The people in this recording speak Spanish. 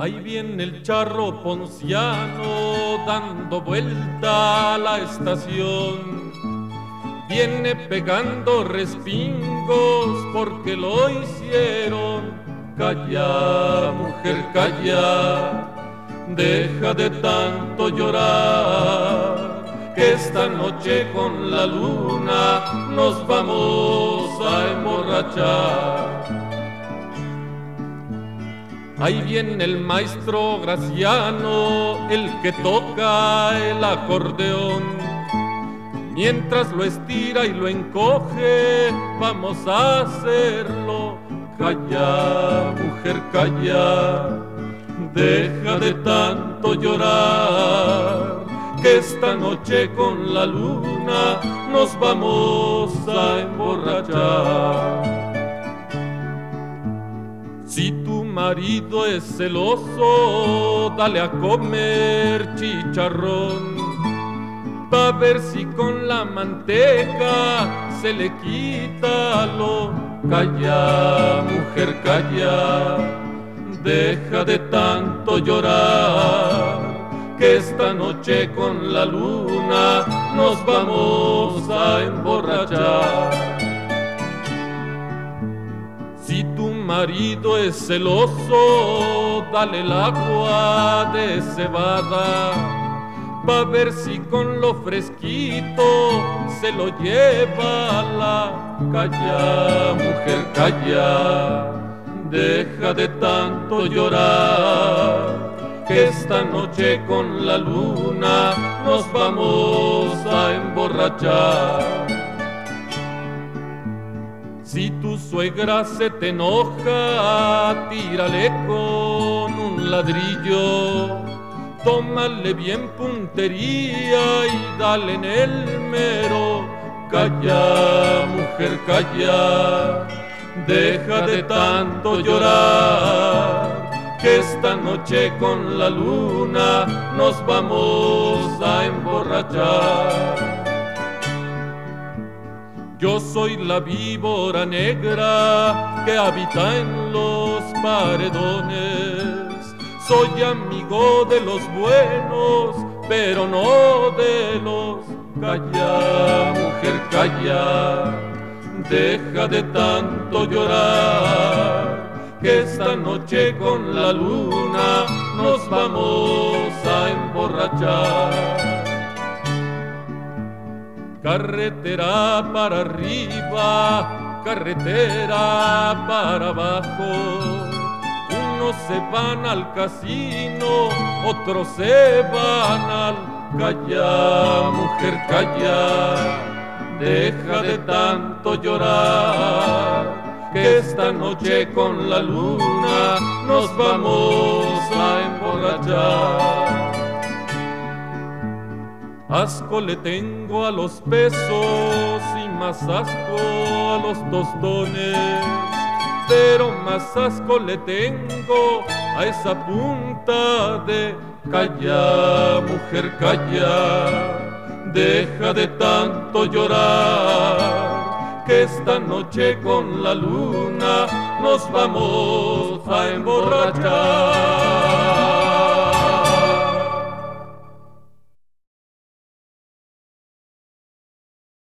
Ahí viene el charro ponciano dando vuelta a la estación. Viene pegando respingos porque lo hicieron. Calla, mujer, calla, deja de tanto llorar, que esta noche con la luna nos vamos a emborrachar. Ahí viene el maestro Graciano, el que toca el acordeón. Mientras lo estira y lo encoge, vamos a hacerlo. Calla, mujer, calla, deja de tanto llorar, que esta noche con la luna nos vamos a emborrachar. Si tu marido es celoso, dale a comer chicharrón, pa' ver si con la manteca se le quita lo. Calla, mujer, calla, deja de tanto llorar, que esta noche con la luna nos vamos a emborrachar. Si tu marido es celoso, dale el agua de cebada, pa' ver si con lo fresquito se lo lleva la. Calla, mujer, calla, deja de tanto llorar, que esta noche con la luna nos vamos a emborrachar. Si tu suegra se te enoja, tírale con un ladrillo, tómale bien puntería y dale en el mero. Calla, mujer, calla, deja de tanto llorar, que esta noche con la luna nos vamos a emborrachar. Yo soy la víbora negra que habita en los paredones. Soy amigo de los buenos, pero no de los. Calla, mujer, calla, deja de tanto llorar, que esta noche con la luna nos vamos a emborrachar. Carretera para arriba, carretera para abajo, unos se van al casino, otros se van al. Calla, mujer, calla, deja de tanto llorar, que esta noche con la luna nos vamos a emborrachar. Asco le tengo a los pesos y más asco a los tostones, pero más asco le tengo a esa punta de. Calla, mujer, calla, deja de tanto llorar, que esta noche con la luna nos vamos a emborrachar.